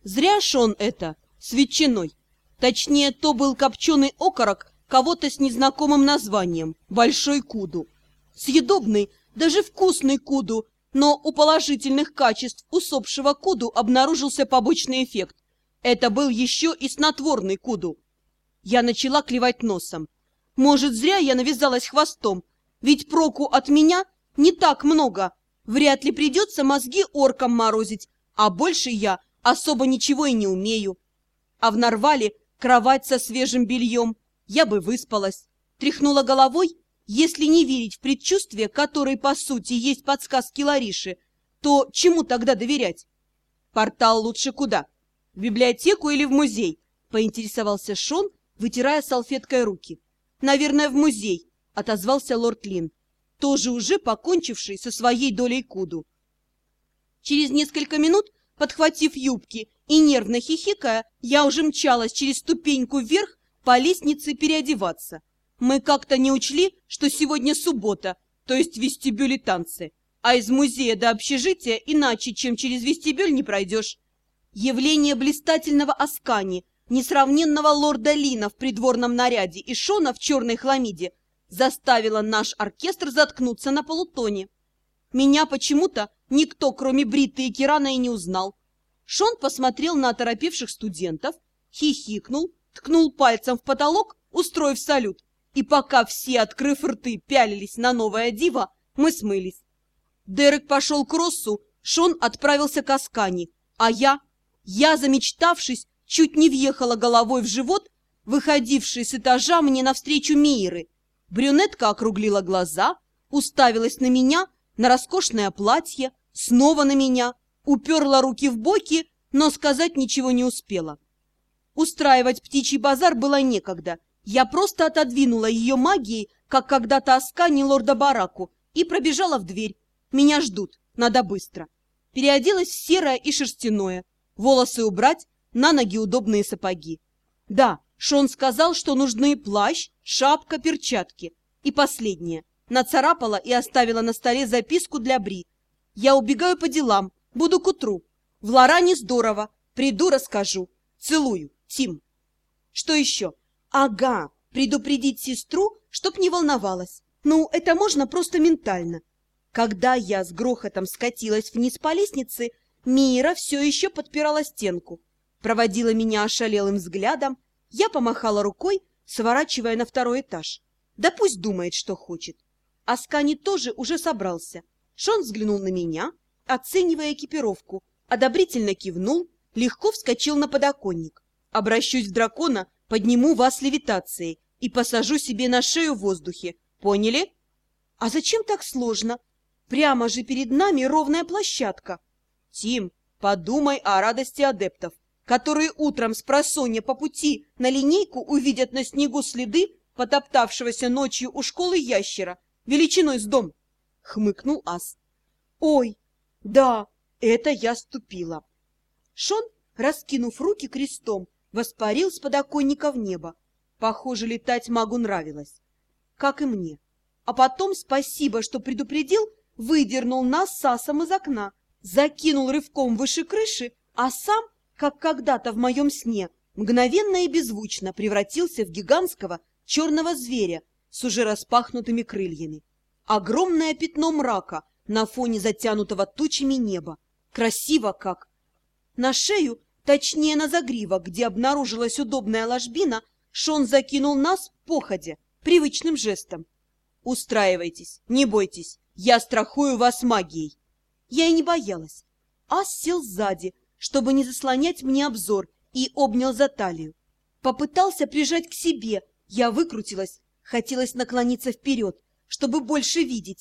Зря ж он это, с ветчиной. Точнее, то был копченый окорок кого-то с незнакомым названием – большой куду. Съедобный, даже вкусный куду, но у положительных качеств усопшего куду обнаружился побочный эффект. Это был еще и снотворный куду. Я начала клевать носом. Может, зря я навязалась хвостом, ведь проку от меня не так много. Вряд ли придется мозги оркам морозить, а больше я особо ничего и не умею. А в Нарвале кровать со свежим бельем, я бы выспалась. Тряхнула головой. Если не верить в предчувствие, которое, по сути, есть подсказки Лариши, то чему тогда доверять? Портал лучше куда? В библиотеку или в музей? Поинтересовался Шон, вытирая салфеткой руки. Наверное, в музей, отозвался лорд Лин, тоже уже покончивший со своей долей куду. Через несколько минут, подхватив юбки и нервно хихикая, я уже мчалась через ступеньку вверх по лестнице переодеваться. Мы как-то не учли, что сегодня суббота, то есть вестибюль и танцы, а из музея до общежития иначе, чем через вестибюль, не пройдешь. Явление блистательного Аскани, несравненного лорда Лина в придворном наряде и Шона в черной хламиде заставило наш оркестр заткнуться на полутоне. Меня почему-то никто, кроме Бриты и Кирана, и не узнал. Шон посмотрел на оторопевших студентов, хихикнул, ткнул пальцем в потолок, устроив салют. И пока все, открыв рты, пялились на новое диво, мы смылись. Дерек пошел к Россу, Шон отправился к Аскани, а я, замечтавшись, чуть не въехала головой в живот, выходивший с этажа мне навстречу Мейры. Брюнетка округлила глаза, уставилась на меня, на роскошное платье, снова на меня, уперла руки в боки, но сказать ничего не успела. Устраивать птичий базар было некогда. Я просто отодвинула ее магией, как когда-то Аскани лорда Бараку, и пробежала в дверь. Меня ждут, надо быстро. Переоделась в серое и шерстяное. Волосы убрать, на ноги удобные сапоги. Да, Шон сказал, что нужны плащ, шапка, перчатки. И последнее. Нацарапала и оставила на столе записку для Бри. Я убегаю по делам, буду к утру. В Лоране здорово, приду, расскажу. Целую, Тим. Что еще? Ага, предупредить сестру, чтоб не волновалась. Ну, это можно просто ментально. Когда я с грохотом скатилась вниз по лестнице, Мира все еще подпирала стенку. Проводила меня ошалелым взглядом. Я помахала рукой, сворачивая на второй этаж. Да пусть думает, что хочет. Аскани тоже уже собрался. Шон взглянул на меня, оценивая экипировку, одобрительно кивнул, легко вскочил на подоконник. Обращусь в дракона, подниму вас левитацией и посажу себе на шею в воздухе. Поняли? А зачем так сложно? Прямо же перед нами ровная площадка. Тим, подумай о радости адептов, которые утром спросонья по пути на линейку увидят на снегу следы потоптавшегося ночью у школы ящера, величиной с дом. Хмыкнул Ас. Ой, да, это я ступила. Шон, раскинув руки крестом, воспарил с подоконника в небо. Похоже, летать магу нравилось. Как и мне. А потом, спасибо, что предупредил, выдернул нас с Асом из окна, закинул рывком выше крыши, а сам, как когда-то в моем сне, мгновенно и беззвучно превратился в гигантского черного зверя с уже распахнутыми крыльями. Огромное пятно мрака на фоне затянутого тучами неба. Красиво как! На шею, точнее на загривок, где обнаружилась удобная ложбина, Шон закинул нас походя, привычным жестом. «Устраивайтесь, не бойтесь, я страхую вас магией». Я и не боялась. Ас сел сзади, чтобы не заслонять мне обзор, и обнял за талию. Попытался прижать к себе, я выкрутилась, хотелось наклониться вперед, чтобы больше видеть.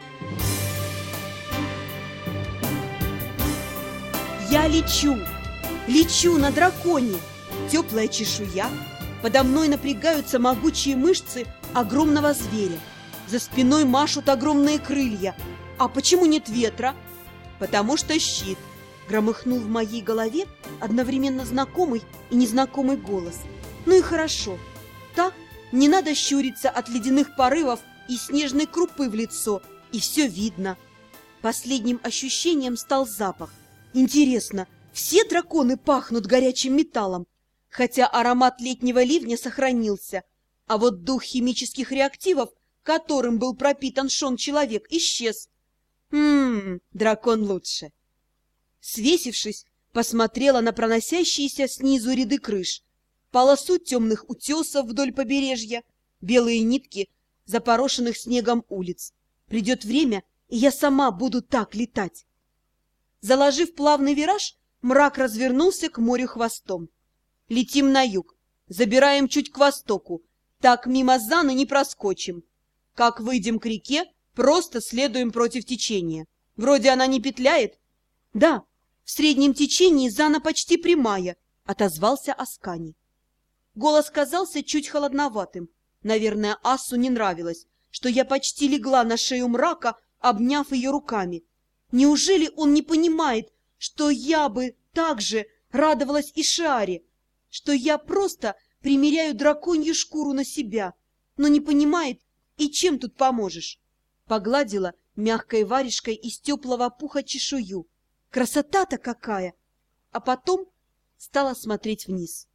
Я лечу на драконе, теплая чешуя, подо мной напрягаются могучие мышцы огромного зверя, за спиной машут огромные крылья. А почему нет ветра? Потому что щит. Громыхнул в моей голове одновременно знакомый и незнакомый голос. Ну и хорошо. Так, не надо щуриться от ледяных порывов и снежной крупы в лицо, и все видно. Последним ощущением стал запах. Интересно, Все драконы пахнут горячим металлом, хотя аромат летнего ливня сохранился, а вот дух химических реактивов, которым был пропитан Шон-человек, исчез. Дракон лучше. Свесившись, посмотрела на проносящиеся снизу ряды крыш, полосу темных утесов вдоль побережья, белые нитки запорошенных снегом улиц. Придет время, и я сама буду так летать. Заложив плавный вираж, мрак развернулся к морю хвостом. Летим на юг, забираем чуть к востоку, так мимо Заны не проскочим. Как выйдем к реке, просто следуем против течения. Вроде она не петляет. Да, в среднем течении Зана почти прямая, отозвался Аскани. Голос казался чуть холодноватым. Наверное, Асу не нравилось, что я почти легла на шею мрака, обняв ее руками. Неужели он не понимает, что я бы так же радовалась и Шиаре, что я просто примеряю драконью шкуру на себя, но не понимает, и чем тут поможешь? Погладила мягкой варежкой из теплого пуха чешую. Красота-то какая! А потом стала смотреть вниз.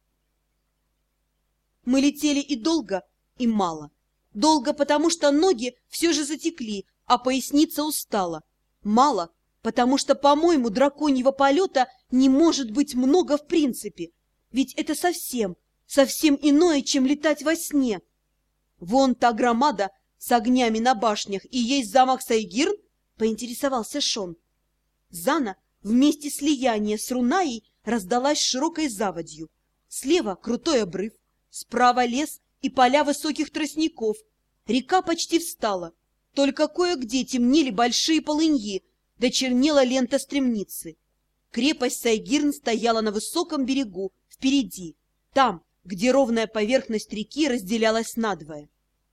Мы летели и долго, и мало. Долго, потому что ноги все же затекли, а поясница устала. Мало, потому что, по-моему, драконьего полета не может быть много в принципе. Ведь это совсем иное, чем летать во сне. Вон та громада с огнями на башнях и есть замок Сайгирн, поинтересовался Шон. Зана вместе слияния с Рунаей раздалась широкой заводью. Слева крутой обрыв, справа лес и поля высоких тростников. Река почти встала, только кое-где темнели большие полыньи, да чернела лента стремницы. Крепость Сайгирн стояла на высоком берегу, впереди, там, где ровная поверхность реки разделялась надвое.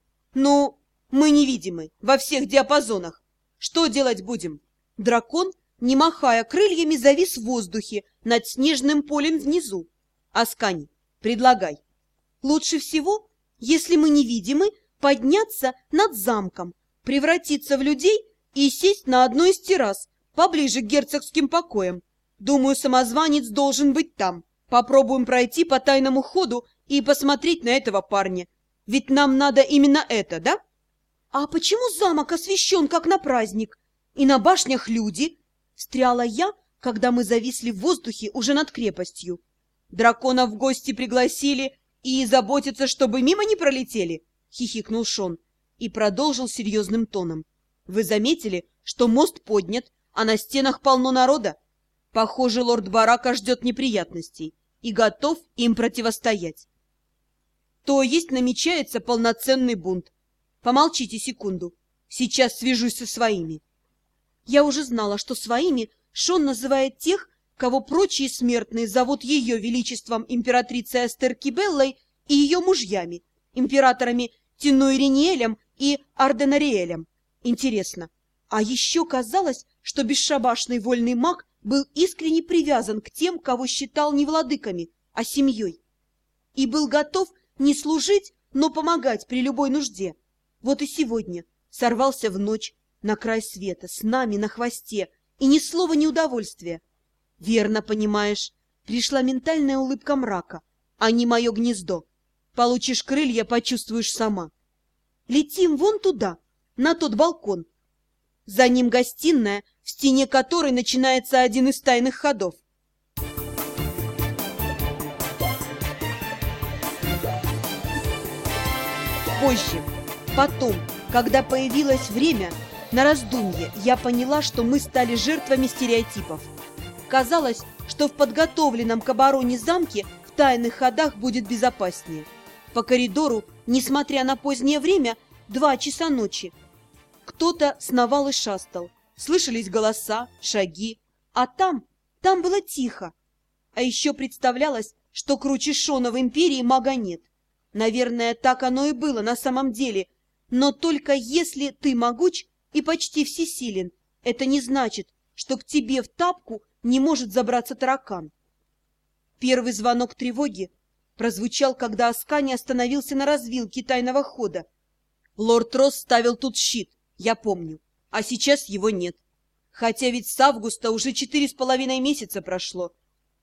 Ну, мы невидимы во всех диапазонах. Что делать будем? Дракон, не махая крыльями, завис в воздухе над снежным полем внизу. Аскани, предлагай. Лучше всего, если мы невидимы, подняться над замком, превратиться в людей и сесть на одной из террас, поближе к герцогским покоям. Думаю, самозванец должен быть там. Попробуем пройти по тайному ходу и посмотреть на этого парня. Ведь нам надо именно это, да? А почему замок освещен, как на праздник? И на башнях люди? Встряла я, когда мы зависли в воздухе уже над крепостью. Дракона в гости пригласили и заботятся, чтобы мимо не пролетели, хихикнул Шон и продолжил серьезным тоном. Вы заметили, что мост поднят, а на стенах полно народа? Похоже, лорд Барака ждет неприятностей и готов им противостоять. То есть намечается полноценный бунт. Помолчите секунду. Сейчас свяжусь со своими. Я уже знала, что своими Шон называет тех, кого прочие смертные зовут ее величеством императрицей Эстер Кибеллой и ее мужьями, императорами Тинуириниэлем и Арденариэлем. Интересно, а еще казалось, что бесшабашный вольный маг был искренне привязан к тем, кого считал не владыками, а семьей, и был готов не служить, но помогать при любой нужде. Вот и сегодня сорвался в ночь на край света, с нами на хвосте, и ни слова неудовольствия. Верно понимаешь, пришла ментальная улыбка мрака, а не мое гнездо. Получишь крылья, почувствуешь сама. Летим вон туда, на тот балкон. За ним гостиная, в стене которой начинается один из тайных ходов. Позже, потом, когда появилось время на раздумье, я поняла, что мы стали жертвами стереотипов. Казалось, что в подготовленном к обороне замке в тайных ходах будет безопаснее. По коридору, несмотря на позднее время, 2 часа ночи, кто-то сновал и шастал. Слышались голоса, шаги, а там было тихо. А еще представлялось, что круче Шона в империи мага нет. Наверное, так оно и было на самом деле, но только если ты могуч и почти всесилен, это не значит, что к тебе в тапку не может забраться таракан. Первый звонок тревоги прозвучал, когда Аскани остановился на развилке тайного хода. Лорд Росс ставил тут щит, я помню, а сейчас его нет. Хотя ведь с августа уже 4,5 месяца прошло.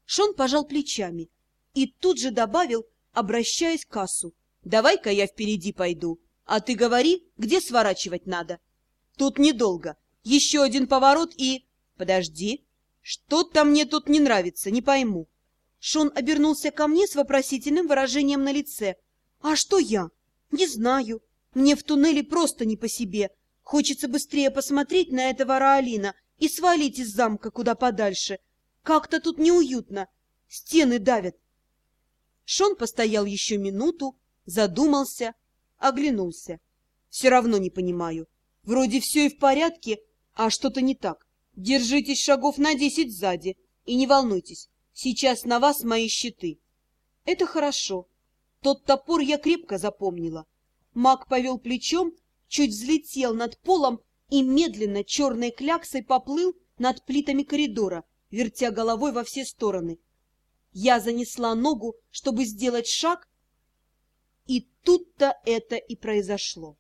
Шон пожал плечами и тут же добавил, обращаясь к Кассу: «Давай-ка я впереди пойду, а ты говори, где сворачивать надо. Тут недолго. Еще один поворот и...» «Подожди. Что-то мне тут не нравится, не пойму». Шон обернулся ко мне с вопросительным выражением на лице. «А что я? Не знаю. Мне в туннеле просто не по себе. Хочется быстрее посмотреть на этого Раалина и свалить из замка куда подальше. Как-то тут неуютно. Стены давят». Шон постоял еще минуту, задумался, оглянулся. «Все равно не понимаю. Вроде все и в порядке, а что-то не так. Держитесь шагов на 10 сзади и не волнуйтесь. Сейчас на вас мои щиты». Это хорошо. Тот топор я крепко запомнила. Маг повел плечом, чуть взлетел над полом и медленно черной кляксой поплыл над плитами коридора, вертя головой во все стороны. Я занесла ногу, чтобы сделать шаг, и тут-то это и произошло.